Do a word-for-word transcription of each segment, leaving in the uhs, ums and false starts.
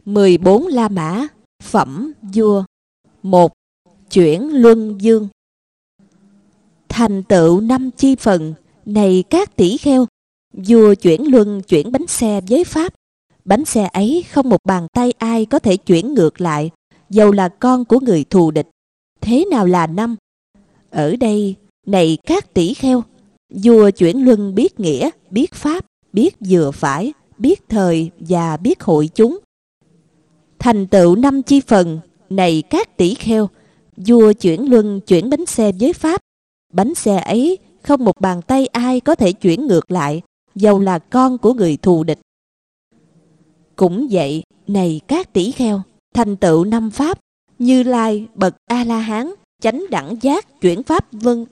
mười bốn La Mã, phẩm vua. Một. Chuyển luân dương. Thành tựu năm chi phần, này các tỷ kheo, vua chuyển luân chuyển bánh xe với pháp. Bánh xe ấy không một bàn tay ai có thể chuyển ngược lại, dầu là con của người thù địch. Thế nào là năm? Ở đây, này các tỷ kheo, vua chuyển luân biết nghĩa, biết pháp, biết vừa phải, biết thời và biết hội chúng. Thành tựu năm chi phần, này các tỷ kheo, vua chuyển luân chuyển bánh xe với pháp. Bánh xe ấy không một bàn tay ai có thể chuyển ngược lại, dầu là con của người thù địch. Cũng vậy, này các tỷ kheo, thành tựu năm pháp, Như Lai bậc A La Hán, chánh đẳng giác chuyển pháp vân.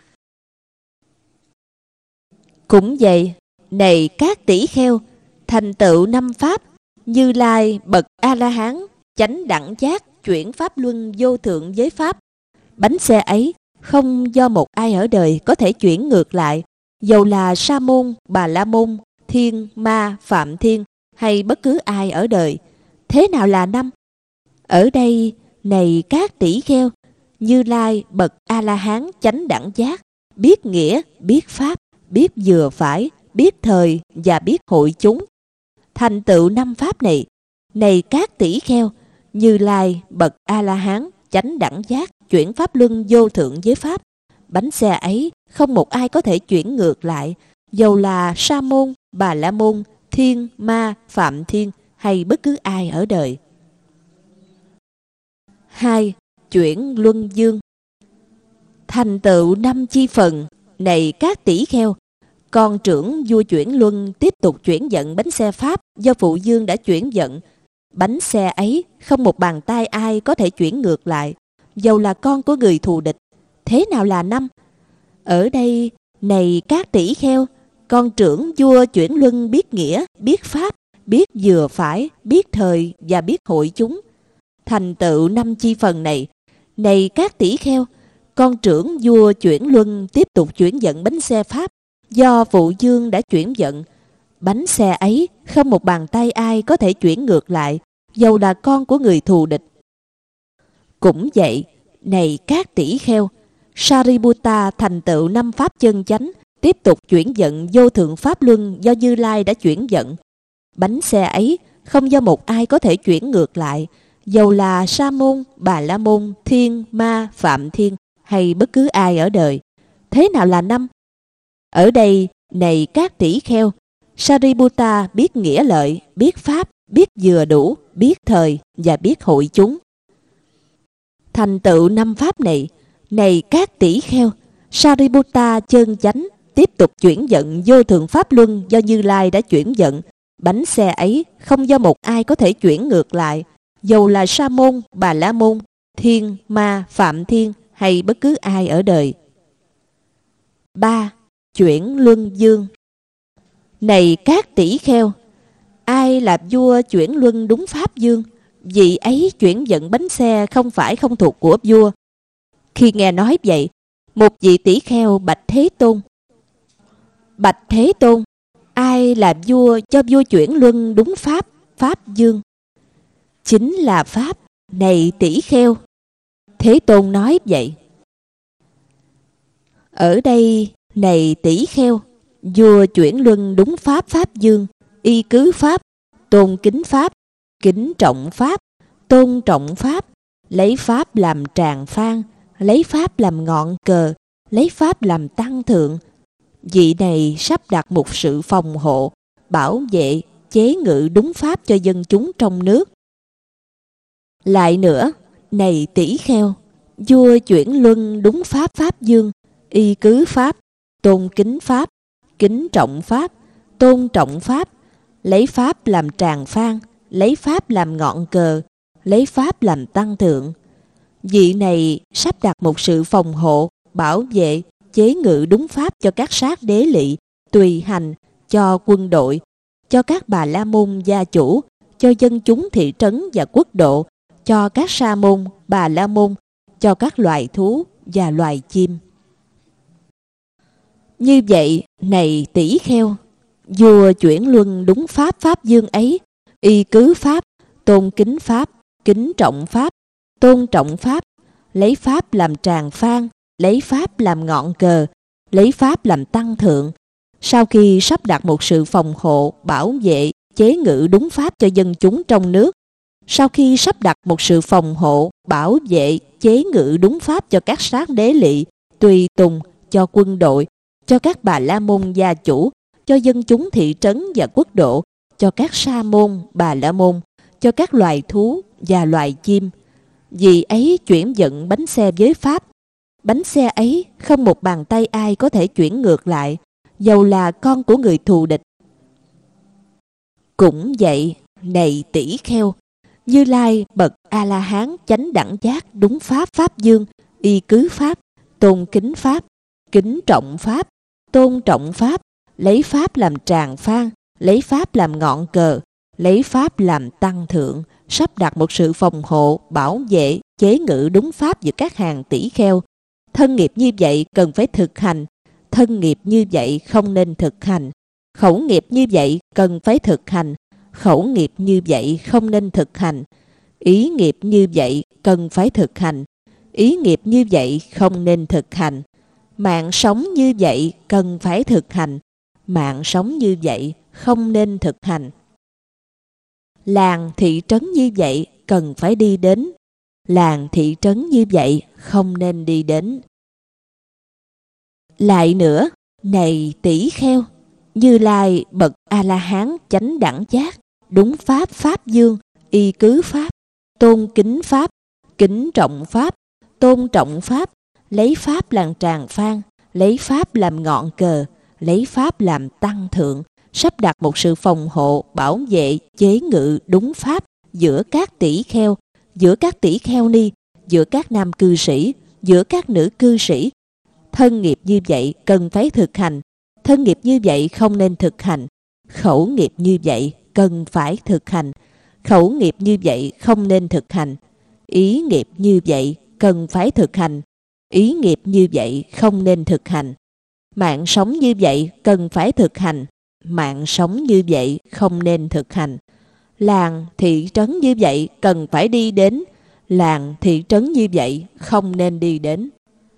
Cũng vậy, này các tỷ kheo, thành tựu năm pháp, Như Lai bậc A La Hán, chánh đẳng giác chuyển pháp luân vô thượng giới pháp. Bánh xe ấy không do một ai ở đời có thể chuyển ngược lại, dầu là Sa môn, Bà La môn, Thiên, Ma, Phạm Thiên hay bất cứ ai ở đời. Thế nào là năm? Ở đây, này các tỷ kheo, Như Lai bậc A La Hán chánh đẳng giác, biết nghĩa, biết pháp, biết vừa phải, biết thời và biết hội chúng. Thành tựu năm pháp này, này các tỷ kheo, Như Lai bậc A La Hán chánh đẳng giác chuyển pháp luân vô thượng giới pháp. Bánh xe ấy không một ai có thể chuyển ngược lại, dầu là Sa môn, Bà La môn, Thiên, Ma, Phạm Thiên hay bất cứ ai ở đời. Hai. Chuyển luân dương. Thành tựu năm chi phần, này các tỷ kheo, con trưởng vua chuyển luân tiếp tục chuyển vận bánh xe pháp do phụ dương đã chuyển vận. Bánh xe ấy không một bàn tay ai có thể chuyển ngược lại, dầu là con của người thù địch. Thế nào là năm? Ở đây, này các tỷ kheo, con trưởng vua chuyển luân biết nghĩa, biết pháp, biết vừa phải, biết thời và biết hội chúng. Thành tựu năm chi phần này, này các tỷ kheo, con trưởng vua chuyển luân tiếp tục chuyển vận bánh xe pháp do phụ dương đã chuyển vận. Bánh xe ấy không một bàn tay ai có thể chuyển ngược lại, dầu là con của người thù địch. Cũng vậy, này các tỷ kheo, Sariputta thành tựu năm pháp chân chánh, tiếp tục chuyển vận vô thượng pháp luân do Như Lai đã chuyển vận. Bánh xe ấy không do một ai có thể chuyển ngược lại, dầu là Sa môn, Bà La môn, Thiên, Ma, Phạm Thiên hay bất cứ ai ở đời. Thế nào là năm? Ở đây, này các tỷ kheo, Sariputta biết nghĩa lợi, biết pháp, biết vừa đủ, biết thời và biết hội chúng. Thành tựu năm pháp này, này các tỷ kheo, Sariputta chân chánh tiếp tục chuyển vận vô thượng pháp luân do Như Lai đã chuyển vận. Bánh xe ấy không do một ai có thể chuyển ngược lại, dầu là Sa môn, Bà La môn, Thiên, Ma, Phạm Thiên hay bất cứ ai ở đời. Ba. Chuyển luân dương. Này các tỷ kheo, ai là vua chuyển luân đúng pháp dương, vị ấy chuyển vận bánh xe không phải không thuộc của vua. Khi nghe nói vậy, một vị tỷ kheo bạch Thế Tôn: Bạch Thế Tôn, ai là vua cho vua chuyển luân đúng pháp, pháp dương? Chính là pháp, này tỷ kheo. Thế Tôn nói vậy. Ở đây, này tỷ kheo, vua chuyển luân đúng pháp, pháp dương, y cứ pháp, tôn kính pháp, kính trọng pháp, tôn trọng pháp, lấy pháp làm tràng phan, lấy pháp làm ngọn cờ, lấy pháp làm tăng thượng. Vị này sắp đặt một sự phòng hộ, bảo vệ, chế ngự đúng pháp cho dân chúng trong nước. Lại nữa, này tỷ kheo, vua chuyển luân đúng pháp, pháp dương, y cứ pháp, tôn kính pháp, kính trọng pháp, tôn trọng pháp, lấy pháp làm tràng phan, lấy pháp làm ngọn cờ, lấy pháp làm tăng thượng. Vị này sắp đặt một sự phòng hộ, bảo vệ, chế ngự đúng pháp cho các sát đế lỵ, tùy hành, cho quân đội, cho các Bà La môn gia chủ, cho dân chúng thị trấn và quốc độ, cho các Sa môn, Bà La môn, cho các loài thú và loài chim. Như vậy, này tỷ kheo, vua chuyển luân đúng pháp, pháp dương ấy, y cứ pháp, tôn kính Pháp, kính trọng Pháp, tôn trọng Pháp, lấy Pháp làm tràng phan, lấy Pháp làm ngọn cờ, lấy Pháp làm tăng thượng. Sau khi sắp đặt một sự phòng hộ, bảo vệ, chế ngự đúng Pháp cho dân chúng trong nước, sau khi sắp đặt một sự phòng hộ, bảo vệ, chế ngự đúng Pháp cho các sát đế lỵ, tùy tùng, cho quân đội, cho các bà la môn gia chủ, cho dân chúng thị trấn và quốc độ, cho các sa môn, bà la môn, cho các loài thú và loài chim. Vì ấy chuyển dẫn bánh xe với Pháp. Bánh xe ấy không một bàn tay ai có thể chuyển ngược lại, dầu là con của người thù địch. Cũng vậy, này tỷ kheo, Như Lai bậc A-la-hán chánh đẳng giác đúng Pháp Pháp Dương, y cứ Pháp, tôn kính Pháp, kính trọng Pháp, tôn trọng Pháp, lấy Pháp làm tràng phan, lấy Pháp làm ngọn cờ, lấy Pháp làm tăng thượng, sắp đặt một sự phòng hộ, bảo vệ, chế ngự đúng Pháp giữa các hàng tỷ kheo. Thân nghiệp như vậy cần phải thực hành, thân nghiệp như vậy không nên thực hành. Khẩu nghiệp như vậy cần phải thực hành, khẩu nghiệp như vậy không nên thực hành. Ý nghiệp như vậy cần phải thực hành, ý nghiệp như vậy không nên thực hành. Mạng sống như vậy cần phải thực hành, mạng sống như vậy không nên thực hành. Làng thị trấn như vậy cần phải đi đến, làng thị trấn như vậy không nên đi đến. Lại nữa, này tỷ kheo, Như Lai bậc A-la-hán chánh đẳng giác đúng Pháp Pháp Dương, y cứ Pháp, tôn kính Pháp, kính trọng Pháp, tôn trọng Pháp, lấy Pháp làm tràng phan, lấy Pháp làm ngọn cờ, lấy Pháp làm tăng thượng, sắp đặt một sự phòng hộ, bảo vệ, chế ngự đúng Pháp giữa các tỷ kheo, giữa các tỷ kheo ni, giữa các nam cư sĩ, giữa các nữ cư sĩ. Thân nghiệp như vậy cần phải thực hành, thân nghiệp như vậy không nên thực hành. Khẩu nghiệp như vậy cần phải thực hành, khẩu nghiệp như vậy không nên thực hành. Ý nghiệp như vậy cần phải thực hành, ý nghiệp như vậy không nên thực hành. Mạng sống như vậy cần phải thực hành, mạng sống như vậy không nên thực hành. Làng thị trấn như vậy cần phải đi đến, làng thị trấn như vậy không nên đi đến.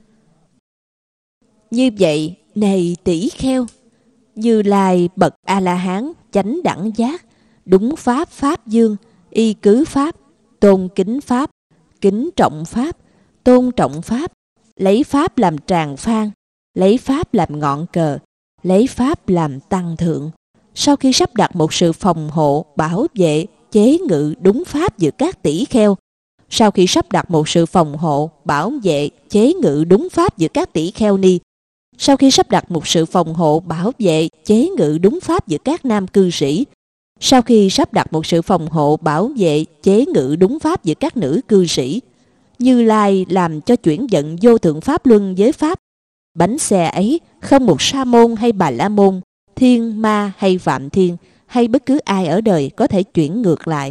Như vậy, này tỷ kheo, Như Lai bậc A-la-hán chánh đẳng giác đúng Pháp Pháp Dương, y cứ Pháp, tôn kính Pháp, kính trọng Pháp, tôn trọng Pháp, lấy Pháp làm tràng phan, lấy Pháp làm ngọn cờ, lấy Pháp làm tăng thượng. Sau khi sắp đặt một sự phòng hộ, bảo vệ, chế ngự đúng Pháp giữa các tỷ kheo, sau khi sắp đặt một sự phòng hộ, bảo vệ, chế ngự đúng Pháp giữa các tỷ kheo ni, sau khi sắp đặt một sự phòng hộ, bảo vệ, chế ngự đúng Pháp giữa các nam cư sĩ, sau khi sắp đặt một sự phòng hộ, bảo vệ, chế ngự đúng Pháp giữa các nữ cư sĩ, Như Lai làm cho chuyển vận vô thượng Pháp luân với Pháp. Bánh xe ấy không một sa môn hay bà la môn, thiên ma hay phạm thiên, hay bất cứ ai ở đời có thể chuyển ngược lại.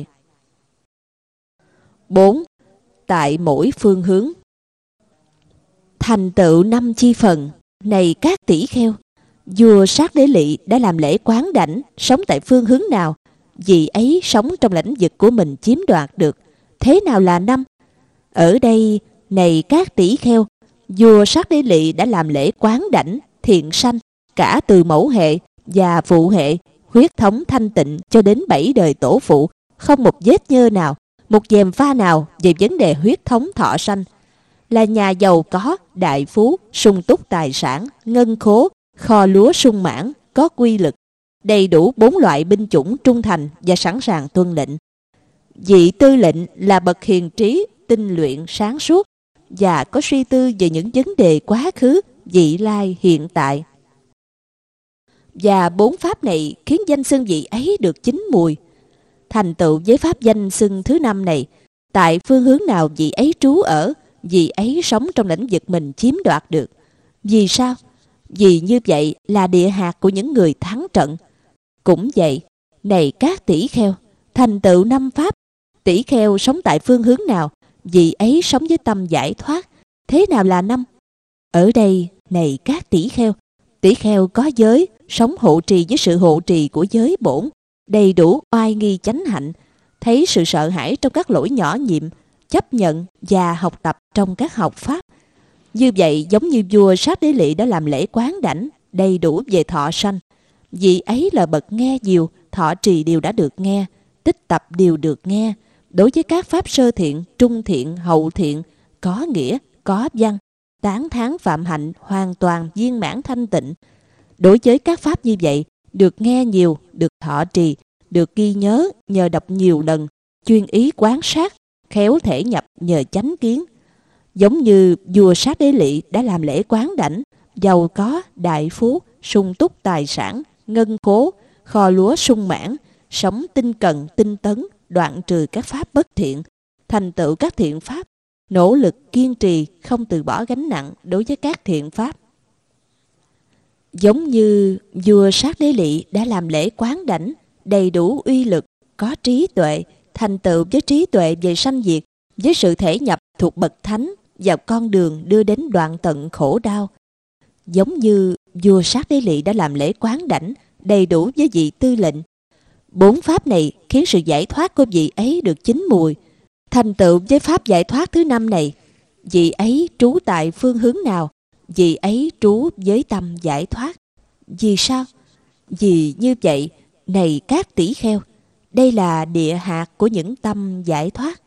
bốn. Tại mỗi phương hướng. Thành tựu năm chi phần. Này các tỷ kheo, vua Sát Đế Lỵ đã làm lễ quán đảnh, sống tại phương hướng nào, vị ấy sống trong lãnh vực của mình chiếm đoạt được. Thế nào là năm? Ở đây, này các tỷ kheo, vua Sát Đế Lỵ đã làm lễ quán đảnh, thiện sanh, cả từ mẫu hệ và phụ hệ, huyết thống thanh tịnh cho đến bảy đời tổ phụ, không một vết nhơ nào, một gièm pha nào về vấn đề huyết thống thọ sanh. Là nhà giàu có, đại phú, sung túc tài sản, ngân khố, kho lúa sung mãn, có quy lực, đầy đủ bốn loại binh chủng trung thành và sẵn sàng tuân lệnh. Vị tư lệnh là bậc hiền trí, tinh luyện, sáng suốt và có suy tư về những vấn đề quá khứ, vị lai, hiện tại. Và bốn pháp này khiến danh xưng vị ấy được chín mùi. Thành tựu với pháp danh xưng thứ năm này, tại phương hướng nào vị ấy trú ở, vị ấy sống trong lĩnh vực mình chiếm đoạt được. Vì sao? Vì như vậy là địa hạt của những người thắng trận. Cũng vậy, này các tỷ kheo, thành tựu năm pháp, tỷ kheo sống tại phương hướng nào, vị ấy sống với tâm giải thoát. Thế nào là năm? Ở đây, này các tỷ kheo, tỷ kheo có giới, sống hộ trì với sự hộ trì của giới bổn, đầy đủ oai nghi chánh hạnh, thấy sự sợ hãi trong các lỗi nhỏ nhiệm, chấp nhận và học tập trong các học pháp. Như vậy giống như vua Sát Đế Lỵ đã làm lễ quán đảnh đầy đủ về thọ sanh. Vị ấy là bậc nghe nhiều, thọ trì điều đã được nghe, tích tập điều được nghe. Đối với các pháp sơ thiện, trung thiện, hậu thiện, có nghĩa, có văn, tán thán phạm hạnh, hoàn toàn viên mãn thanh tịnh. Đối với các pháp như vậy, được nghe nhiều, được thọ trì, được ghi nhớ nhờ đọc nhiều lần, chuyên ý quán sát, khéo thể nhập nhờ chánh kiến. Giống như vua Sát Đế Lỵ đã làm lễ quán đảnh, giàu có, đại phú, sung túc tài sản, ngân khố, kho lúa sung mãn, sống tinh cần, tinh tấn, đoạn trừ các pháp bất thiện, thành tựu các thiện pháp, nỗ lực kiên trì, không từ bỏ gánh nặng đối với các thiện pháp. Giống như vua Sát Đế Lỵ đã làm lễ quán đảnh, đầy đủ uy lực, có trí tuệ, thành tựu với trí tuệ về sanh diệt, với sự thể nhập thuộc bậc thánh vào con đường đưa đến đoạn tận khổ đau. Giống như vua Sát Đế Lỵ đã làm lễ quán đảnh, đầy đủ với vị tư lệnh. Bốn pháp này khiến sự giải thoát của vị ấy được chín mùi. Thành tựu với pháp giải thoát thứ năm này, vị ấy trú tại phương hướng nào? Vị ấy trú với tâm giải thoát. Vì sao? Vì như vậy, này các tỷ kheo, đây là địa hạt của những tâm giải thoát.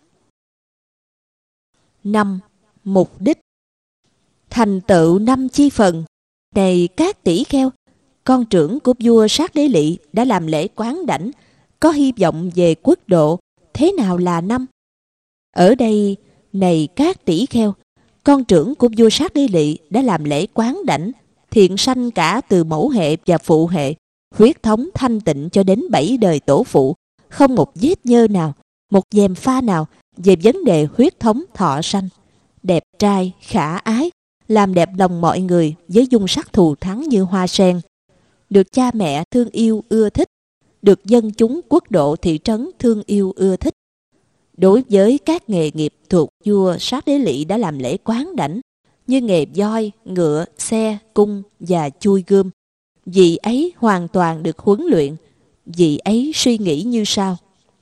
Năm. Mục đích. Thành tựu năm chi phần. Này các tỷ kheo, con trưởng của vua Sát Đế Lỵ đã làm lễ quán đảnh, có hy vọng về quốc độ. Thế nào là năm? Ở đây, này các tỷ kheo, con trưởng của vua Sát Đế Lỵ đã làm lễ quán đảnh, thiện sanh cả từ mẫu hệ và phụ hệ, huyết thống thanh tịnh cho đến bảy đời tổ phụ, không một vết nhơ nào, một gièm pha nào về vấn đề huyết thống thọ sanh. Đẹp trai, khả ái, làm đẹp lòng mọi người với dung sắc thù thắng như hoa sen, được cha mẹ thương yêu ưa thích, được dân chúng quốc độ thị trấn thương yêu ưa thích. Đối với các nghề nghiệp thuộc vua Sát Đế Lỵ đã làm lễ quán đảnh, như nghề voi, ngựa, xe, cung và chui gươm, vị ấy hoàn toàn được huấn luyện. Vị ấy suy nghĩ như sau: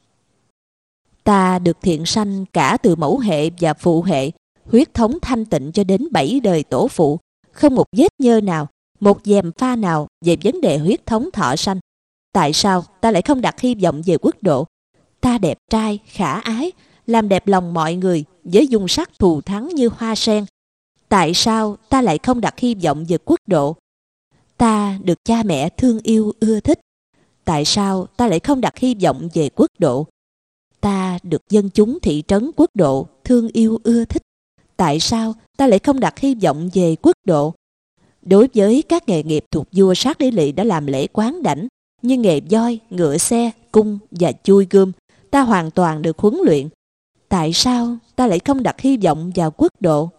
ta được thiện sanh cả từ mẫu hệ và phụ hệ, huyết thống thanh tịnh cho đến bảy đời tổ phụ, không một vết nhơ nào, một gièm pha nào về vấn đề huyết thống thọ sanh. Tại sao ta lại không đặt hy vọng về quốc độ? Ta đẹp trai, khả ái, làm đẹp lòng mọi người với dung sắc thù thắng như hoa sen. Tại sao ta lại không đặt hy vọng về quốc độ? Ta được cha mẹ thương yêu ưa thích. Tại sao ta lại không đặt hy vọng về quốc độ? Ta được dân chúng thị trấn quốc độ thương yêu ưa thích. Tại sao ta lại không đặt hy vọng về quốc độ? Đối với các nghề nghiệp thuộc vua Sát Đế Lỵ đã làm lễ quán đảnh, như nghề voi, ngựa xe, cung và chui gươm, ta hoàn toàn được huấn luyện. Tại sao ta lại không đặt hy vọng vào quốc độ?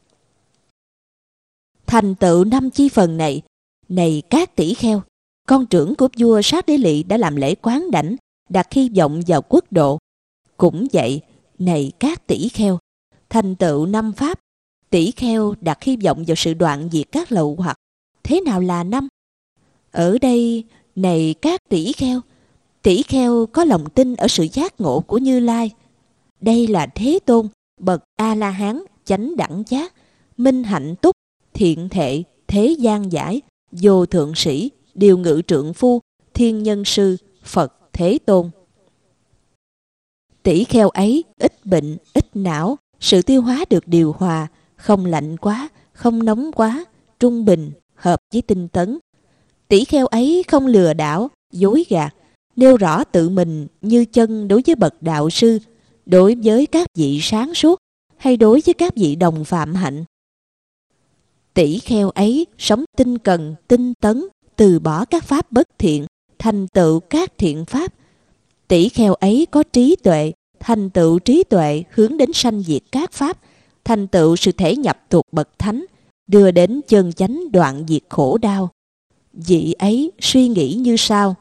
Thành tựu năm chi phần này, này các tỷ kheo, con trưởng của vua Sát Đế Lỵ đã làm lễ quán đảnh, đặt hy vọng vào quốc độ. Cũng vậy, này các tỷ kheo, thành tựu năm pháp, tỷ kheo đặt hy vọng vào sự đoạn diệt các lậu hoặc. Thế nào là năm? Ở đây, này các tỷ kheo, tỷ kheo có lòng tin ở sự giác ngộ của Như Lai. Đây là Thế Tôn, bậc A-la-hán, chánh đẳng giác, minh hạnh túc, thiện thệ, thế gian giải, vô thượng sĩ, điều ngự trượng phu, thiên nhân sư, Phật Thế Tôn. Tỷ kheo ấy ít bệnh, ít não, sự tiêu hóa được điều hòa, không lạnh quá, không nóng quá, trung bình, hợp với tinh tấn. Tỷ kheo ấy không lừa đảo, dối gạt, nêu rõ tự mình như chân đối với bậc đạo sư, đối với các vị sáng suốt hay đối với các vị đồng phạm hạnh. Tỷ kheo ấy sống tinh cần, tinh tấn, từ bỏ các pháp bất thiện, thành tựu các thiện pháp. Tỷ kheo ấy có trí tuệ, thành tựu trí tuệ hướng đến sanh diệt các pháp, thành tựu sự thể nhập thuộc bậc thánh, đưa đến chân chánh đoạn diệt khổ đau. Vị ấy suy nghĩ như sau: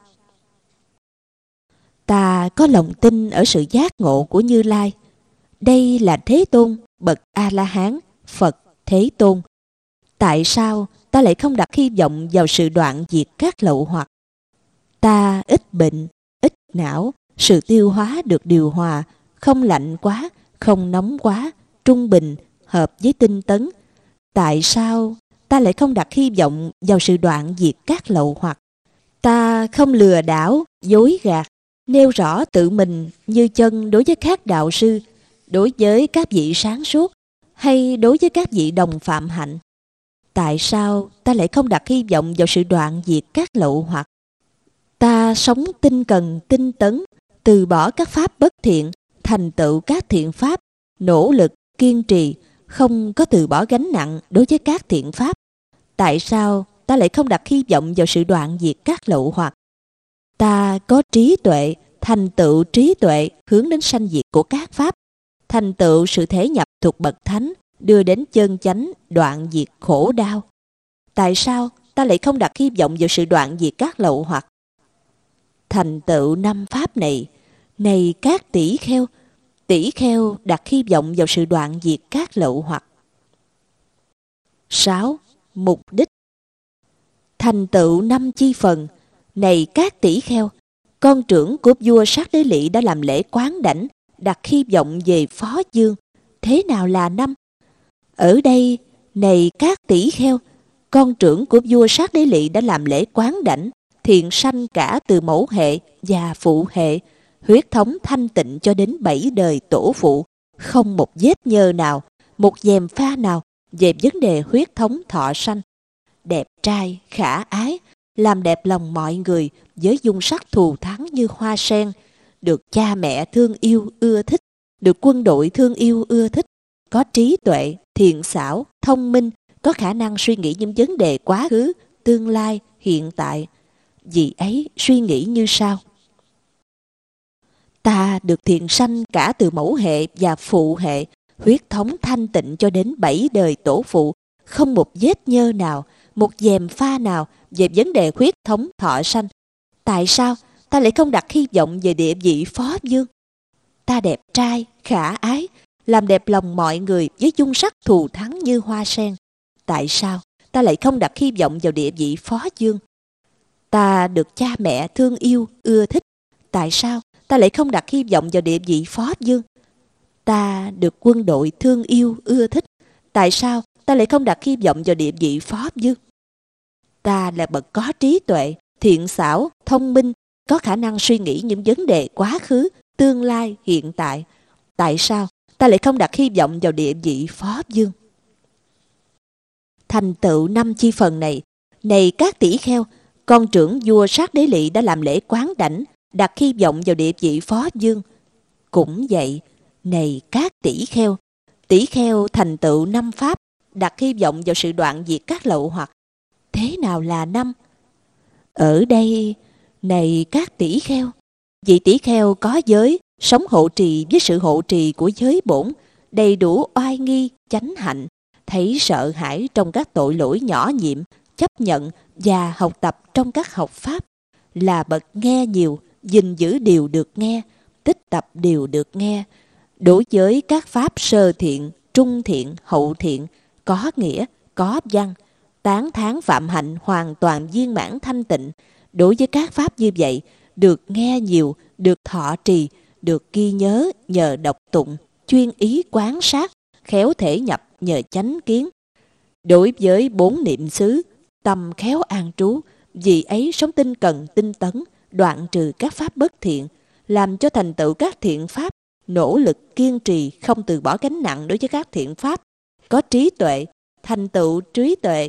ta có lòng tin ở sự giác ngộ của Như Lai. Đây là Thế Tôn, bậc A-la-hán, Phật Thế Tôn. Tại sao ta lại không đặt hy vọng vào sự đoạn diệt các lậu hoặc? Ta ít bệnh, ít não, Sự tiêu hóa được điều hòa, không lạnh quá, không nóng quá, trung bình, hợp với tinh tấn. Tại sao ta lại không đặt hy vọng vào sự đoạn diệt các lậu hoặc? Ta không lừa đảo, dối gạt, nêu rõ tự mình như chân đối với các đạo sư, đối với các vị sáng suốt, hay đối với các vị đồng phạm hạnh. Tại sao ta lại không đặt hy vọng vào sự đoạn diệt các lậu hoặc? Ta sống tinh cần, tinh tấn, từ bỏ các pháp bất thiện, thành tựu các thiện pháp, nỗ lực, kiên trì, không có từ bỏ gánh nặng đối với các thiện pháp. Tại sao ta lại không đặt hy vọng vào sự đoạn diệt các lậu hoặc? Ta có trí tuệ, thành tựu trí tuệ hướng đến sanh diệt của các pháp, thành tựu sự thể nhập thuộc bậc thánh, đưa đến chân chánh đoạn diệt khổ đau. Tại sao ta lại không đặt hy vọng vào sự đoạn diệt các lậu hoặc? Thành tựu năm pháp này, này các tỷ kheo, tỷ kheo đặt hy vọng vào sự đoạn diệt các lậu hoặc. sáu. Mục đích. Thành tựu năm chi phần, này các tỷ kheo, con trưởng của vua Sát Đế Lỵ đã làm lễ quán đảnh, đặt hy vọng về phó dương. Thế nào là năm? Ở đây, này các tỷ kheo, con trưởng của vua Sát Đế Lỵ đã làm lễ quán đảnh, thiện sanh cả từ mẫu hệ và phụ hệ, huyết thống thanh tịnh cho đến bảy đời tổ phụ, không một vết nhơ nào, một dèm pha nào về vấn đề huyết thống thọ sanh. Đẹp trai, khả ái, làm đẹp lòng mọi người với dung sắc thù thắng như hoa sen, được cha mẹ thương yêu ưa thích, được quân đội thương yêu ưa thích, có trí tuệ, thiện xảo, thông minh, có khả năng suy nghĩ những vấn đề quá khứ, tương lai, hiện tại. Vì ấy suy nghĩ như sau: ta được thiện sanh cả từ mẫu hệ và phụ hệ, huyết thống thanh tịnh cho đến bảy đời tổ phụ, không một vết nhơ nào, một dèm pha nào về vấn đề huyết thống thọ sanh. Tại sao ta lại không đặt hy vọng về địa vị phó dương? Ta đẹp trai, khả ái, làm đẹp lòng mọi người với dung sắc thù thắng như hoa sen. Tại sao ta lại không đặt hy vọng vào địa vị phó dương? Ta được cha mẹ thương yêu, ưa thích. Tại sao ta lại không đặt hy vọng vào địa vị phó dương? Ta được quân đội thương yêu, ưa thích. Tại sao ta lại không đặt hy vọng vào địa vị phó dương? Ta là bậc có trí tuệ, thiện xảo, thông minh, có khả năng suy nghĩ những vấn đề quá khứ, tương lai, hiện tại. Tại sao ta lại không đặt hy vọng vào địa vị phó dương? Thành tựu năm chi phần này, này các tỷ kheo, con trưởng vua Sát Đế Lỵ đã làm lễ quán đảnh, đặt hy vọng vào địa vị phó dương. Cũng vậy, này các tỷ kheo, tỷ kheo thành tựu năm pháp, đặt hy vọng vào sự đoạn diệt các lậu hoặc. Thế nào là năm? Ở đây, này các tỷ kheo, vị tỷ kheo có giới, sống hộ trì với sự hộ trì của giới bổn, đầy đủ oai nghi, chánh hạnh, thấy sợ hãi trong các tội lỗi nhỏ nhiệm, chấp nhận và học tập trong các học pháp, là bậc nghe nhiều, gìn giữ điều được nghe, tích tập điều được nghe. Đối với các pháp sơ thiện, trung thiện, hậu thiện, có nghĩa, có văn, tán thán phạm hạnh hoàn toàn viên mãn thanh tịnh. Đối với các pháp như vậy, được nghe nhiều, được thọ trì, được ghi nhớ nhờ đọc tụng, chuyên ý quán sát, khéo thể nhập nhờ chánh kiến. Đối với bốn niệm xứ, tâm khéo an trú, vì ấy sống tinh cần tinh tấn, đoạn trừ các pháp bất thiện, làm cho thành tựu các thiện pháp, nỗ lực kiên trì không từ bỏ gánh nặng đối với các thiện pháp, có trí tuệ, thành tựu trí tuệ.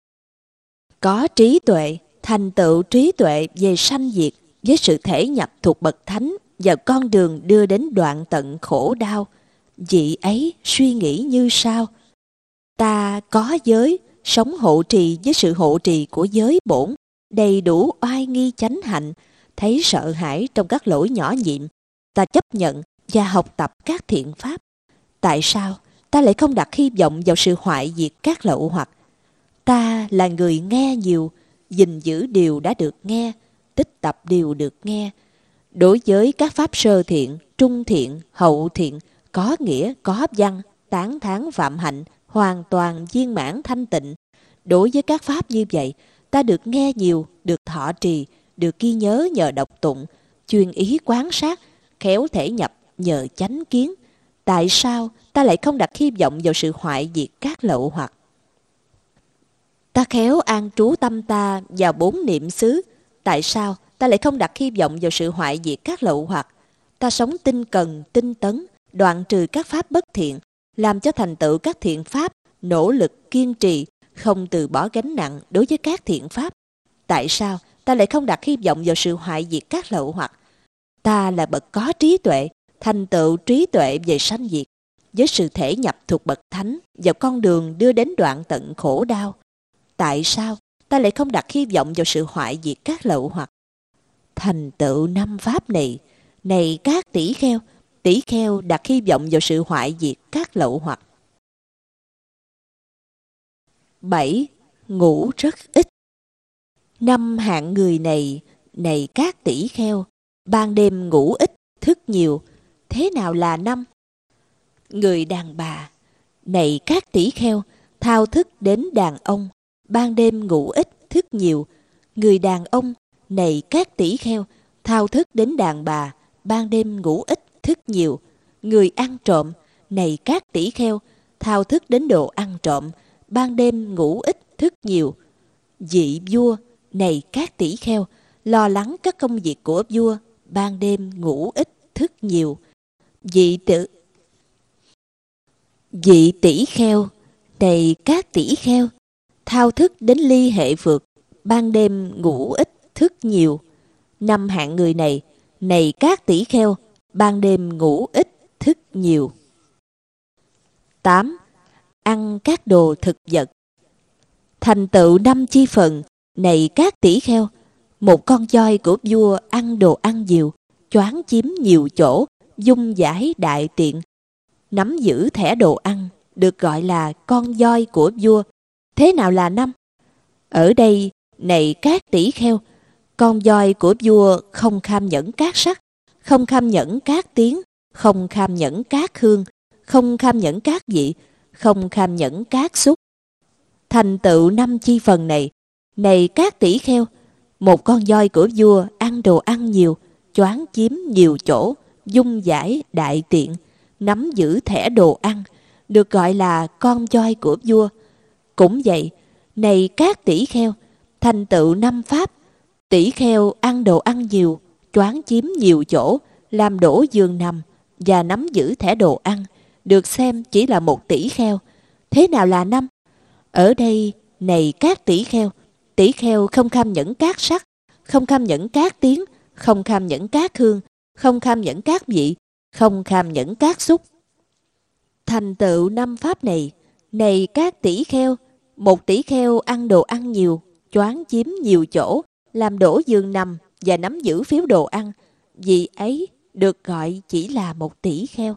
Có trí tuệ, thành tựu trí tuệ về sanh diệt với sự thể nhập thuộc bậc thánh và con đường đưa đến đoạn tận khổ đau. Vị ấy suy nghĩ như sau: ta có giới, sống hộ trì với sự hộ trì của giới bổn, đầy đủ oai nghi chánh hạnh, thấy sợ hãi trong các lỗi nhỏ nhiệm, ta chấp nhận và học tập các thiện pháp. Tại sao ta lại không đặt hy vọng vào sự hoại diệt các lậu hoặc? Ta là người nghe nhiều, gìn giữ điều đã được nghe, tích tập điều được nghe. Đối với các pháp sơ thiện, trung thiện, hậu thiện, có nghĩa, có văn, tán thán phạm hạnh, hoàn toàn viên mãn thanh tịnh. Đối với các pháp như vậy, ta được nghe nhiều, được thọ trì, được ghi nhớ nhờ đọc tụng, chuyên ý quán sát, khéo thể nhập nhờ chánh kiến. Tại sao ta lại không đặt hy vọng vào sự hoại diệt các lậu hoặc? Ta khéo an trú tâm ta vào bốn niệm xứ. Tại sao ta lại không đặt hy vọng vào sự hoại diệt các lậu hoặc? Ta sống tinh cần, tinh tấn, đoạn trừ các pháp bất thiện, làm cho thành tựu các thiện pháp, nỗ lực kiên trì, không từ bỏ gánh nặng đối với các thiện pháp. Tại sao ta lại không đặt hy vọng vào sự hoại diệt các lậu hoặc? Ta là bậc có trí tuệ, thành tựu trí tuệ về sanh diệt, với sự thể nhập thuộc bậc thánh vào con đường đưa đến đoạn tận khổ đau. Tại sao ta lại không đặt hy vọng vào sự hoại diệt các lậu hoặc? Thành tựu năm pháp này, này các tỷ kheo, tỷ kheo đặt hy vọng vào sự hoại diệt các lậu hoặc. bảy. Ngủ rất ít. Năm hạng người này, này các tỷ kheo, ban đêm ngủ ít, thức nhiều. Thế nào là năm? Người đàn bà, này các tỷ kheo, thao thức đến đàn ông, ban đêm ngủ ít, thức nhiều. Người đàn ông, này các tỷ kheo, thao thức đến đàn bà, ban đêm ngủ ít, thức nhiều. Người ăn trộm, này các tỷ kheo, thao thức đến đồ ăn trộm, ban đêm ngủ ít, thức nhiều. Vị vua, này các tỷ kheo, lo lắng các công việc của vua, ban đêm ngủ ít, thức nhiều. Vị tự Vị tỷ kheo, này các tỷ kheo, thao thức đến ly hệ phược, ban đêm ngủ ít, thức nhiều. Năm hạng người này, này các tỷ kheo, ban đêm ngủ ít, thức nhiều. tám. Ăn các đồ thực vật. Thành tựu năm chi phần, này các tỷ kheo, một con voi của vua ăn đồ ăn nhiều, choáng chiếm nhiều chỗ, dung giải đại tiện, nắm giữ thẻ đồ ăn, được gọi là con voi của vua. Thế nào là năm? Ở đây, này các tỷ kheo, con voi của vua không kham nhẫn các sắc, không kham nhẫn các tiếng, không kham nhẫn các hương, không kham nhẫn các vị, không kham nhẫn các xúc. Thành tựu năm chi phần này, này các tỷ kheo, một con voi của vua ăn đồ ăn nhiều, choáng chiếm nhiều chỗ, dung giải đại tiện, nắm giữ thẻ đồ ăn, được gọi là con voi của vua. Cũng vậy, này các tỷ kheo, thành tựu năm pháp, tỷ kheo ăn đồ ăn nhiều, choáng chiếm nhiều chỗ, làm đổ giường nằm và nắm giữ thẻ đồ ăn, được xem chỉ là một tỷ kheo. Thế nào là năm? Ở đây, này các tỷ kheo, tỷ kheo không kham nhẫn các sắc, không kham nhẫn các tiếng, không kham nhẫn các hương, không kham nhẫn các vị, không kham nhẫn các xúc. Thành tựu năm pháp này, này các tỷ kheo, một tỷ kheo ăn đồ ăn nhiều, choáng chiếm nhiều chỗ, làm đổ giường nằm và nắm giữ phiếu đồ ăn, vì ấy được gọi chỉ là một tỷ kheo.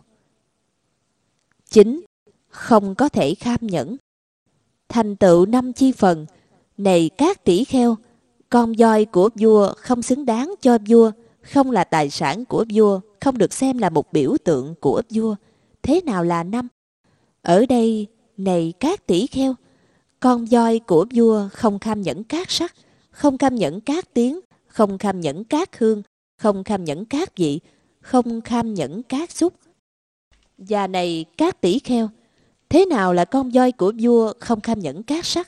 chín. Không có thể kham nhẫn. Thành tựu năm chi phần, này các tỷ kheo, con voi của vua không xứng đáng cho vua, không là tài sản của vua, không được xem là một biểu tượng của vua. Thế nào là năm? Ở đây, này các tỷ kheo, con voi của vua không kham nhẫn các sắc, không kham nhẫn các tiếng, không kham nhẫn các hương, không kham nhẫn các vị, không kham nhẫn các xúc. Và này các tỷ kheo, thế nào là con voi của vua không kham nhẫn các sắc?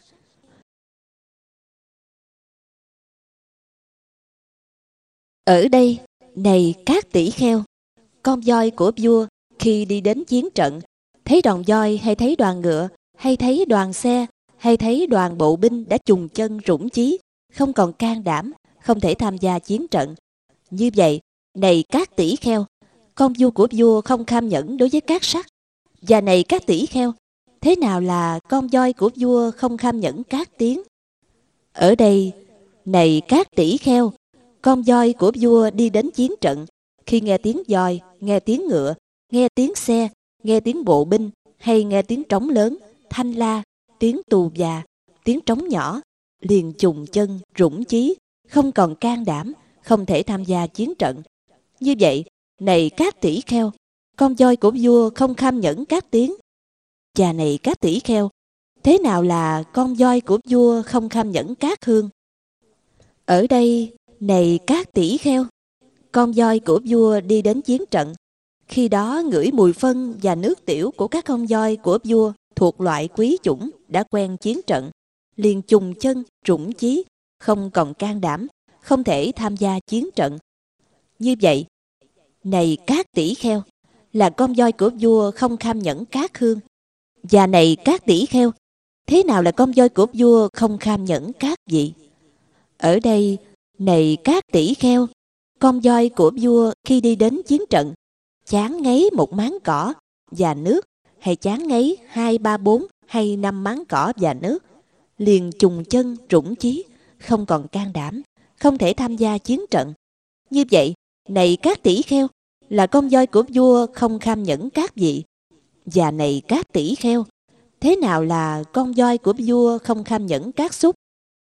Ở đây, này các tỷ kheo, con voi của vua khi đi đến chiến trận, thấy đoàn voi hay thấy đoàn ngựa, hay thấy đoàn xe, hay thấy đoàn bộ binh đã chùng chân rủng chí, không còn can đảm, không thể tham gia chiến trận. Như vậy, này các tỷ kheo, con vua của vua không kham nhẫn đối với các sắc. Và này các tỷ kheo, thế nào là con voi của vua không kham nhẫn các tiếng? Ở đây, này các tỷ kheo, con voi của vua đi đến chiến trận, khi nghe tiếng voi, nghe tiếng ngựa, nghe tiếng xe, nghe tiếng bộ binh, hay nghe tiếng trống lớn, thanh la, tiếng tù và, tiếng trống nhỏ, liền chùng chân, rủng chí, không còn can đảm, không thể tham gia chiến trận. Như vậy, này các tỷ kheo, con voi của vua không kham nhẫn các tiếng. Và này các tỷ kheo, thế nào là con voi của vua không kham nhẫn các hương? Ở đây, này các tỷ kheo, con voi của vua đi đến chiến trận. Khi đó ngửi mùi phân và nước tiểu của các con voi của vua thuộc loại quý chủng đã quen chiến trận, liền chùng chân, rủng chí, không còn can đảm, không thể tham gia chiến trận. Như vậy, này các tỷ kheo, là con voi của vua không kham nhẫn cát hương. Và này các tỷ kheo, thế nào là con voi của vua không kham nhẫn cát vị? Ở đây, này các tỷ kheo, con voi của vua khi đi đến chiến trận, chán ngấy một máng cỏ và nước, hay chán ngấy hai ba bốn hay năm máng cỏ và nước, liền trùng chân rủng chí, không còn can đảm, không thể tham gia chiến trận. Như vậy, này các tỷ kheo, là con voi của vua không kham nhẫn cát vị. Và này các tỷ kheo, thế nào là con voi của vua không kham nhẫn cát xúc?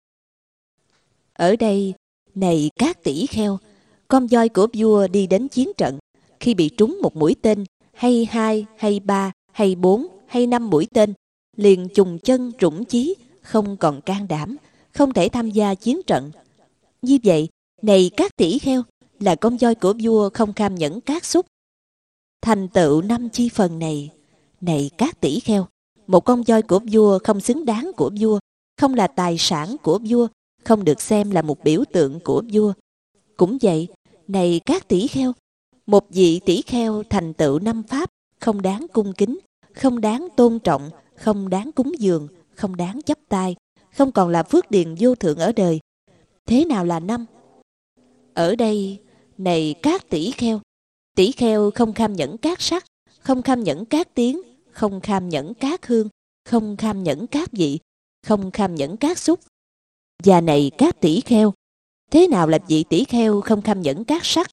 Ở đây, này các tỷ kheo, con voi của vua đi đến chiến trận, khi bị trúng một mũi tên, hay hai, hay ba, hay bốn, hay năm mũi tên, liền trùng chân rủng chí, không còn can đảm, không thể tham gia chiến trận. Như vậy, này các tỷ kheo, là con voi của vua không kham nhẫn cát xúc. Thành tựu năm chi phần này, này các tỷ kheo, một con voi của vua không xứng đáng của vua, không là tài sản của vua, không được xem là một biểu tượng của vua. Cũng vậy, này các tỷ kheo, một vị tỷ kheo thành tựu năm pháp, không đáng cung kính, không đáng tôn trọng, không đáng cúng dường, không đáng chắp tay, không còn là phước điền vô thượng ở đời. Thế nào là năm? Ở đây, này các tỷ kheo, tỷ kheo không kham nhẫn cát sắc, không kham nhẫn cát tiếng, không kham nhẫn cát hương, không kham nhẫn cát vị, không kham nhẫn cát xúc. Và này các tỷ kheo, thế nào là vị tỷ kheo không kham nhẫn cát sắc?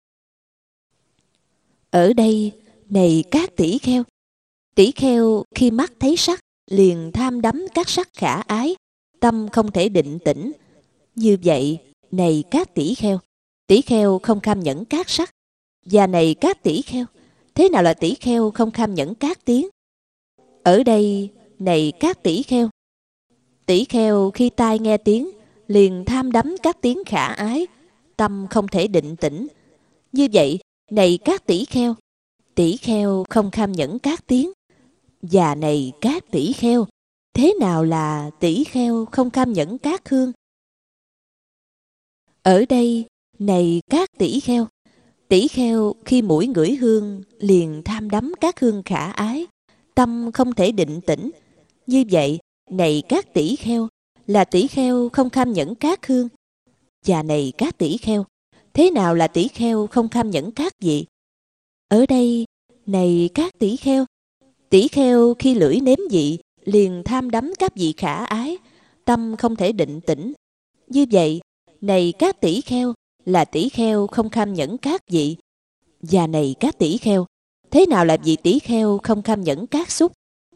Ở đây, này các tỷ kheo, tỷ kheo khi mắt thấy sắc, liền tham đắm các sắc khả ái, tâm không thể định tĩnh. Như vậy, này các tỷ kheo, tỷ kheo không kham nhẫn cát sắc. Và này các tỷ kheo, thế nào là tỷ kheo không kham nhẫn cát tiếng? Ở đây, này các tỷ kheo, tỷ kheo khi tai nghe tiếng, liền tham đắm các tiếng khả ái, tâm không thể định tĩnh. Như vậy, này các tỷ kheo, tỷ kheo không kham nhẫn cát tiếng. Và này các tỷ kheo, thế nào là tỷ kheo không kham nhẫn cát hương? Ở đây, này các tỷ kheo, tỷ kheo khi mũi ngửi hương, liền tham đắm các hương khả ái, tâm không thể định tĩnh. Như vậy, này các tỷ kheo, là tỷ kheo không kham nhẫn cát hương. Và này các tỷ kheo, thế nào là tỷ kheo không kham nhẫn cát vị? Ở đây, này các tỷ kheo, tỷ kheo khi lưỡi nếm vị, liền tham đắm các vị khả ái, tâm không thể định tĩnh. Như vậy, này các tỷ kheo, là tỷ kheo không kham nhẫn cát vị. Và này các tỷ kheo, thế nào là vị tỷ kheo không kham nhẫn cát xúc?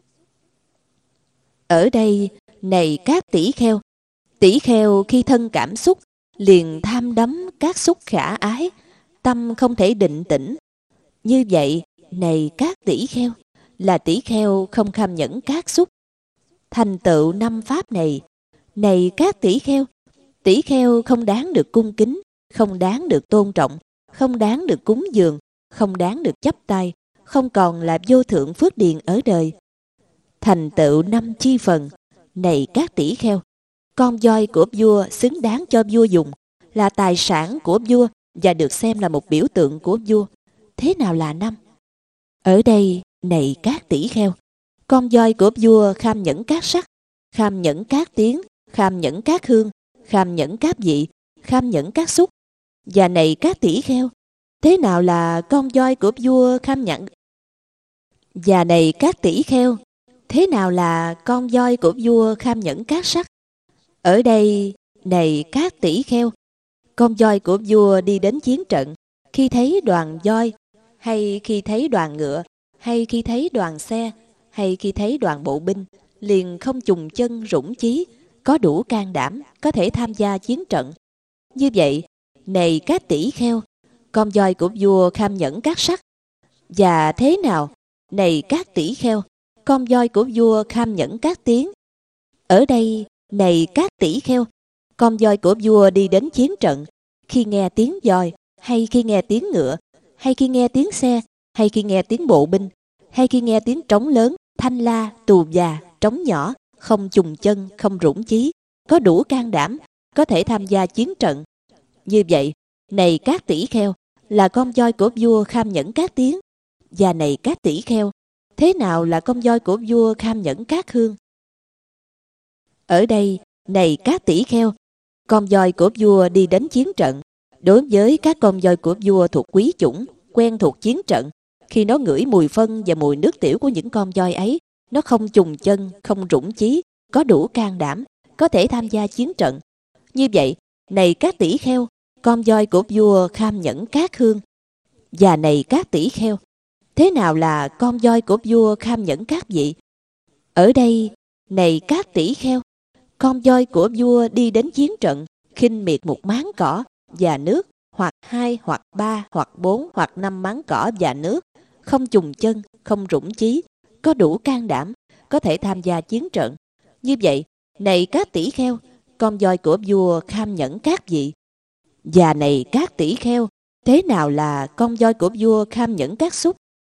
Ở đây, này các tỷ kheo, tỷ kheo khi thân cảm xúc, liền tham đắm các xúc khả ái, tâm không thể định tĩnh. Như vậy, này các tỷ kheo, là tỷ kheo không kham nhẫn cát xúc. Thành tựu năm pháp này, này các tỷ kheo, tỷ kheo không đáng được cung kính, không đáng được tôn trọng, không đáng được cúng dường, không đáng được chắp tay, không còn là vô thượng phước điền ở đời. Thành tựu năm chi phần, này các tỷ kheo, con voi của vua xứng đáng cho vua dùng, là tài sản của vua và được xem là một biểu tượng của vua. Thế nào là năm? Ở đây, này các tỷ kheo, con voi của vua kham nhẫn cát sắc, kham nhẫn cát tiếng, kham nhẫn cát hương, kham nhẫn cát vị, kham nhẫn cát xúc. Và này các tỷ kheo, thế nào là con voi của vua kham nhẫn? Và này các tỷ kheo, thế nào là con voi của vua kham nhẫn cát sắc? Ở đây, này các tỷ kheo, con voi của vua đi đến chiến trận, khi thấy đoàn voi, hay khi thấy đoàn ngựa, hay khi thấy đoàn xe, hay khi thấy đoàn bộ binh, liền không chùng chân rủng chí, có đủ can đảm, có thể tham gia chiến trận. Như vậy, này các tỷ kheo, con voi của vua kham nhẫn cát sắc. Và thế nào, này các tỷ kheo, con voi của vua kham nhẫn cát tiếng? Ở đây, này các tỷ kheo, con voi của vua đi đến chiến trận, khi nghe tiếng voi, hay khi nghe tiếng ngựa, hay khi nghe tiếng xe, hay khi nghe tiếng bộ binh, hay khi nghe tiếng trống lớn, thanh la, tù già, trống nhỏ, không chùng chân, không rủng chí, có đủ can đảm, có thể tham gia chiến trận. Như vậy, này các tỷ kheo, là con voi của vua Kham Nhẫn Cát Tiến. Và này các tỷ kheo, thế nào là con voi của vua Kham Nhẫn Cát Hương? Ở đây, này các tỷ kheo, con voi của vua đi đến chiến trận. Đối với các con voi của vua thuộc quý chủng, quen thuộc chiến trận, khi nó ngửi mùi phân và mùi nước tiểu của những con voi ấy, nó không chùng chân, không rủng chí, có đủ can đảm, có thể tham gia chiến trận. Như vậy, này các tỷ kheo, con voi của vua Kham Nhẫn Cát Hương. Và này các tỷ kheo, thế nào là con voi của vua Kham Nhẫn Cát Vị? Ở đây, này các tỷ kheo, con voi của vua đi đến chiến trận, khinh miệt một máng cỏ và nước, hoặc hai, hoặc ba, hoặc bốn, hoặc năm máng cỏ và nước, không chùng chân, không rủng chí, có đủ can đảm, có thể tham gia chiến trận. Như vậy, này các tỷ kheo, con voi của vua Kham Nhẫn Cát Vị. Và này các tỷ kheo, thế nào là con voi của vua Kham Nhẫn Cát Xúc?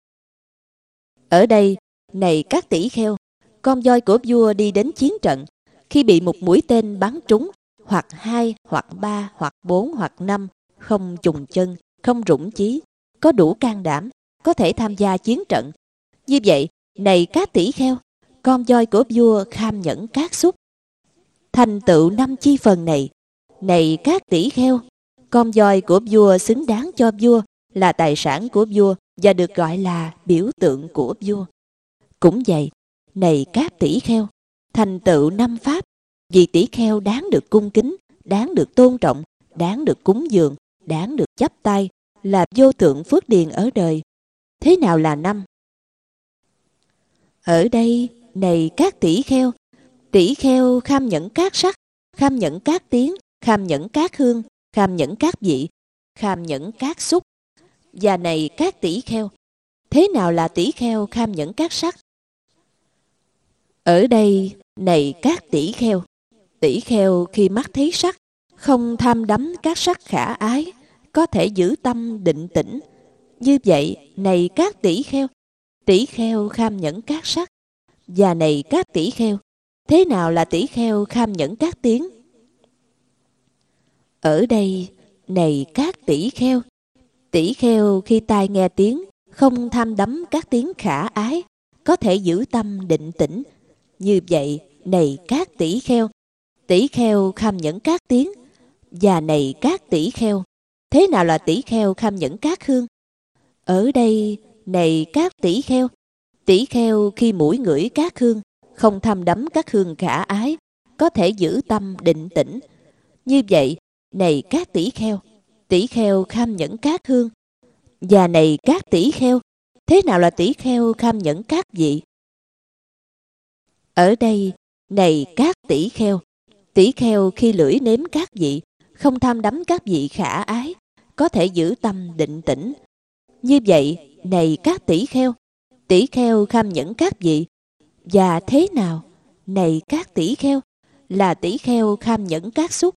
Ở đây, này các tỷ kheo, con voi của vua đi đến chiến trận, khi bị một mũi tên bắn trúng, hoặc hai, hoặc ba, hoặc bốn, hoặc năm, không chùng chân, không rủng chí, có đủ can đảm, có thể tham gia chiến trận. Như vậy, này các tỷ kheo, con voi của vua Kham Nhẫn Cát Xúc. Thành tựu năm chi phần này, này các tỷ kheo, con voi của vua xứng đáng cho vua, là tài sản của vua và được gọi là biểu tượng của vua. Cũng vậy, này các tỷ kheo, thành tựu năm pháp, vì tỷ kheo đáng được cung kính, đáng được tôn trọng, đáng được cúng dường, đáng được chắp tay, là vô thượng phước điền ở đời. Thế nào là năm? Ở đây, này các tỷ kheo, tỷ kheo Kham Nhẫn Cát Sắc, Kham Nhẫn Cát Tiến, Kham Nhẫn Cát Hương, Kham Nhẫn Cát Vị, Kham Nhẫn Cát Xúc. Và này các tỷ kheo, thế nào là tỷ kheo Kham Nhẫn Cát Sắc? Ở đây, này các tỷ kheo, tỷ kheo khi mắt thấy sắc, không tham đắm các sắc khả ái, có thể giữ tâm định tĩnh. Như vậy, này các tỷ kheo, tỷ kheo Kham Nhẫn Cát Sắc. Và này các tỷ kheo, thế nào là tỷ kheo Kham Nhẫn Cát Tiến? Ở đây, này các tỷ kheo, tỷ kheo khi tai nghe tiếng, không tham đắm các tiếng khả ái, có thể giữ tâm định tĩnh. Như vậy, này các tỷ kheo, tỷ kheo Kham Nhẫn Cát Tiến. Và này các tỷ kheo, thế nào là tỷ kheo Kham Nhẫn Cát Hương? Ở đây, này các tỷ kheo, tỷ kheo khi mũi ngửi các hương, không tham đắm các hương khả ái, có thể giữ tâm định tĩnh. Như vậy, này các tỷ kheo, tỷ kheo Kham Nhẫn Cát Hương. Và này các tỷ kheo, thế nào là tỷ kheo Kham Nhẫn Cát Vị? Ở đây, này các tỷ kheo, tỷ kheo khi lưỡi nếm các vị, không tham đắm các vị khả ái, có thể giữ tâm định tĩnh. Như vậy, này các tỷ kheo, tỷ kheo Kham Nhẫn Cát Vị. Và thế nào, này các tỷ kheo, là tỷ kheo Kham Nhẫn Cát Xúc?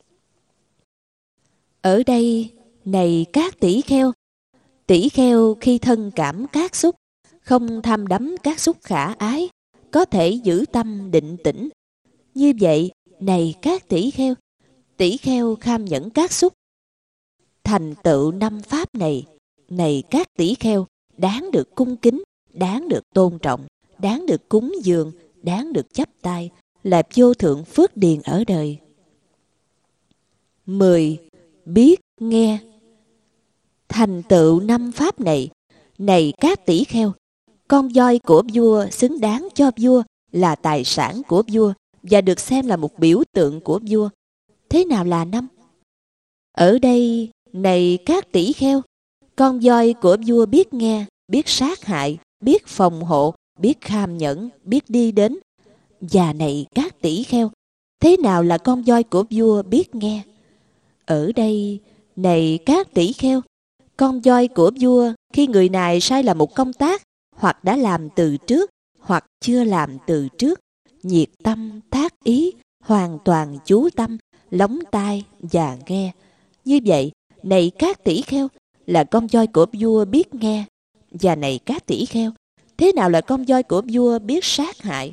Ở đây, này các tỷ kheo, tỷ kheo khi thân cảm các xúc, không tham đắm các xúc khả ái, có thể giữ tâm định tĩnh. Như vậy, này các tỷ kheo, tỷ kheo Kham Nhẫn Cát Xúc. Thành tựu năm pháp này, này các tỷ kheo, đáng được cung kính, đáng được tôn trọng, đáng được cúng dường, đáng được chắp tay, là vô thượng phước điền ở đời. Mười. Biết nghe. Thành tựu năm pháp này, này các tỷ kheo, con voi của vua xứng đáng cho vua, là tài sản của vua và được xem là một biểu tượng của vua. Thế nào là năm? Ở đây, này các tỷ kheo, con voi của vua biết nghe, biết sát hại, biết phòng hộ, biết kham nhẫn, biết đi đến. Và này các tỷ kheo, thế nào là con voi của vua biết nghe? Ở đây, này các tỷ kheo, con voi của vua khi người này sai làm một công tác, hoặc đã làm từ trước, hoặc chưa làm từ trước, nhiệt tâm, thác ý, hoàn toàn chú tâm, lóng tai và nghe. Như vậy, này các tỷ kheo, là con voi của vua biết nghe. Và này các tỷ kheo, thế nào là con voi của vua biết sát hại?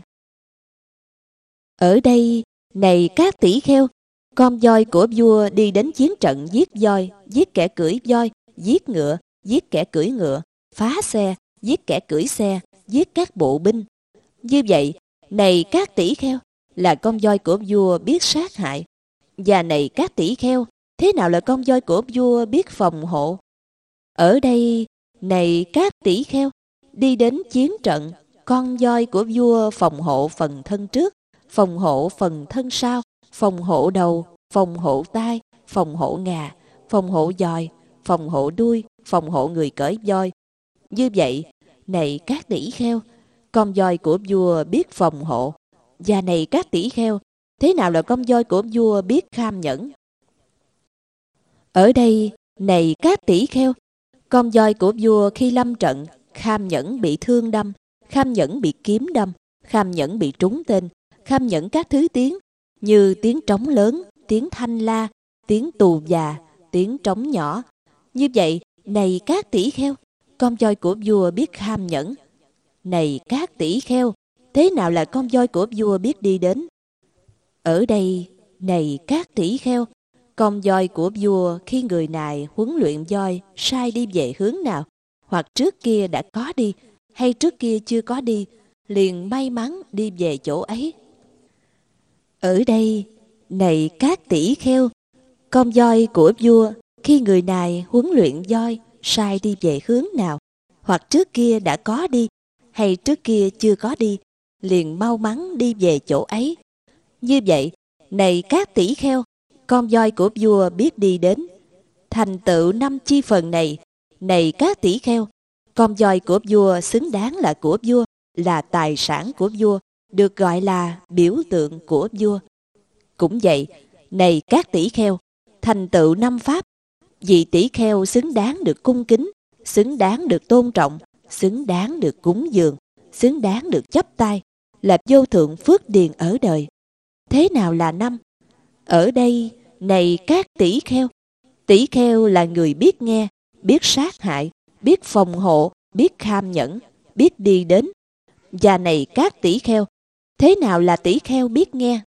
Ở đây, này các tỷ kheo, con voi của vua đi đến chiến trận giết voi, giết kẻ cưỡi voi, giết ngựa, giết kẻ cưỡi ngựa, phá xe, giết kẻ cưỡi xe, giết các bộ binh. Như vậy, này các tỷ kheo, là con voi của vua biết sát hại. Và này các tỷ kheo, thế nào là con voi của vua biết phòng hộ? Ở đây, này các tỷ kheo, đi đến chiến trận, con voi của vua phòng hộ phần thân trước, phòng hộ phần thân sau, phòng hộ đầu, phòng hộ tai, phòng hộ ngà, phòng hộ giòi, phòng hộ đuôi, phòng hộ người cưỡi voi. Như vậy, này các tỷ kheo, con voi của vua biết phòng hộ. Và này các tỷ kheo, thế nào là con voi của vua biết kham nhẫn? Ở đây, này các tỷ kheo, con voi của vua khi lâm trận, kham nhẫn bị thương đâm, kham nhẫn bị kiếm đâm, kham nhẫn bị trúng tên, kham nhẫn các thứ tiếng như tiếng trống lớn, tiếng thanh la, tiếng tù già, tiếng trống nhỏ. Như vậy, này các tỷ kheo, con voi của vua biết kham nhẫn. Này các tỷ kheo, thế nào là con voi của vua biết đi đến? Ở đây, này các tỷ kheo, con voi của vua khi người này huấn luyện voi sai đi về hướng nào, hoặc trước kia đã có đi, hay trước kia chưa có đi, liền may mắn đi về chỗ ấy. Ở đây, này các tỷ kheo, con voi của vua khi người này huấn luyện voi sai đi về hướng nào, hoặc trước kia đã có đi, hay trước kia chưa có đi, liền mau mắn đi về chỗ ấy. Như vậy, này các tỷ kheo, con voi của vua biết đi đến. Thành tựu năm chi phần này, này các tỷ kheo, con voi của vua xứng đáng là của vua, là tài sản của vua, được gọi là biểu tượng của vua. Cũng vậy, này các tỷ kheo, thành tựu năm pháp, vị tỷ kheo xứng đáng được cung kính, xứng đáng được tôn trọng, xứng đáng được cúng dường, xứng đáng được chắp tay, là vô thượng phước điền ở đời. Thế nào là năm? Ở đây, này các tỷ kheo, tỷ kheo là người biết nghe, biết sát hại, biết phòng hộ, biết kham nhẫn, biết đi đến. Và này các tỷ kheo, thế nào là tỷ kheo biết nghe?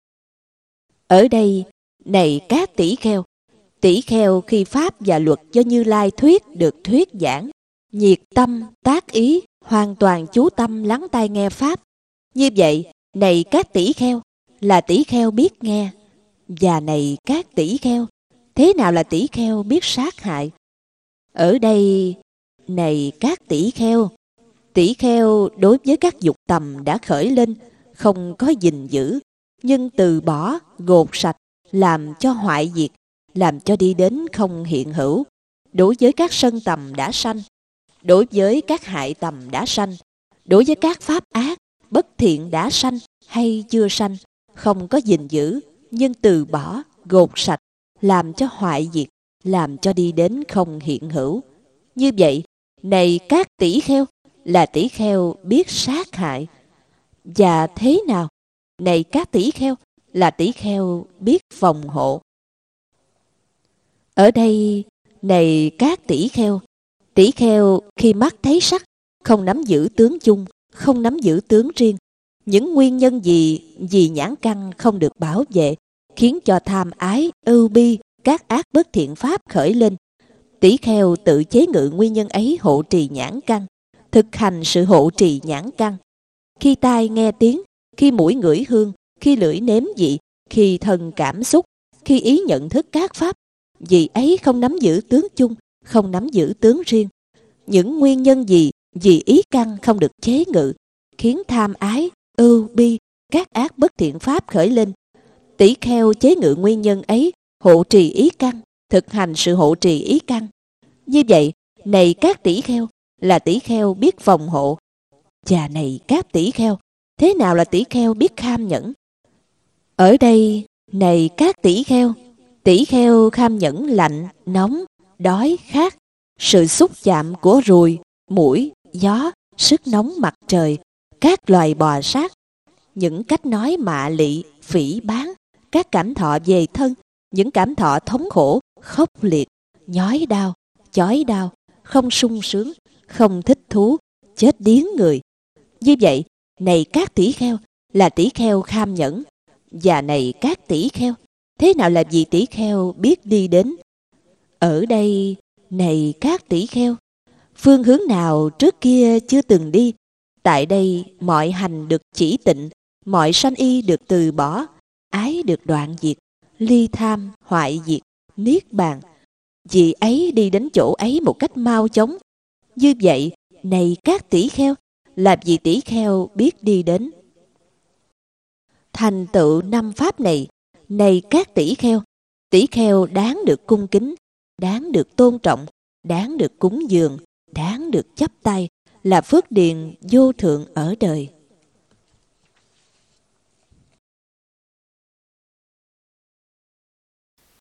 Ở đây, này các tỷ kheo, tỷ kheo khi pháp và luật do Như Lai thuyết được thuyết giảng, nhiệt tâm, tác ý, hoàn toàn chú tâm lắng tai nghe pháp. Như vậy, này các tỷ kheo, là tỷ kheo biết nghe. Và này các tỷ kheo, thế nào là tỷ kheo biết sát hại? Ở đây, này các tỷ kheo, tỷ kheo đối với các dục tầm đã khởi lên, không có gìn giữ, nhưng từ bỏ, gột sạch, làm cho hoại diệt, làm cho đi đến không hiện hữu. Đối với các sân tầm đã sanh, đối với các hại tầm đã sanh, đối với các pháp ác, bất thiện đã sanh hay chưa sanh, không có gìn giữ, nhưng từ bỏ, gột sạch, làm cho hoại diệt, làm cho đi đến không hiện hữu. Như vậy, này các tỷ kheo, là tỷ kheo biết sát hại. Và thế nào? Này các tỷ kheo, là tỷ kheo biết phòng hộ. Ở đây, này các tỷ kheo, tỷ kheo khi mắt thấy sắc, không nắm giữ tướng chung, không nắm giữ tướng riêng. Những nguyên nhân gì vì nhãn căn không được bảo vệ, khiến cho tham ái, ưu bi, các ác bất thiện pháp khởi lên. Tỷ kheo tự chế ngự nguyên nhân ấy hộ trì nhãn căn, thực hành sự hộ trì nhãn căn. Khi tai nghe tiếng, khi mũi ngửi hương, khi lưỡi nếm vị, khi thân cảm xúc, khi ý nhận thức các pháp, vì ấy không nắm giữ tướng chung, không nắm giữ tướng riêng. Những nguyên nhân gì vì ý căn không được chế ngự, khiến tham ái, ưu bi, các ác bất thiện pháp khởi lên. Tỷ kheo chế ngự nguyên nhân ấy, hộ trì ý căn, thực hành sự hộ trì ý căn. Như vậy, này các tỷ kheo, là tỷ kheo biết phòng hộ. Và này các tỷ kheo, thế nào là tỷ kheo biết kham nhẫn? Ở đây, này các tỷ kheo, tỷ kheo kham nhẫn lạnh, nóng, đói, khát, sự xúc chạm của ruồi, muỗi, gió, sức nóng mặt trời, các loài bò sát, những cách nói mạ lị, phỉ báng, các cảm thọ về thân, những cảm thọ thống khổ, khốc liệt, nhói đau, chói đau, không sung sướng, không thích thú, chết điếng người. Như vậy, này các tỷ kheo, là tỷ kheo kham nhẫn. Và này các tỷ kheo, thế nào là vị tỷ kheo biết đi đến? Ở đây, này các tỷ kheo, phương hướng nào trước kia chưa từng đi, tại đây mọi hành được chỉ tịnh, mọi sanh y được từ bỏ, ái được đoạn diệt, ly tham, hoại diệt, niết bàn. Vì ấy đi đến chỗ ấy một cách mau chóng. Như vậy, này các tỷ kheo, là vị tỷ kheo biết đi đến. Thành tựu năm pháp này, này các tỷ kheo, tỷ kheo đáng được cung kính, đáng được tôn trọng, đáng được cúng dường, đáng được chắp tay, là phước điền vô thượng ở đời.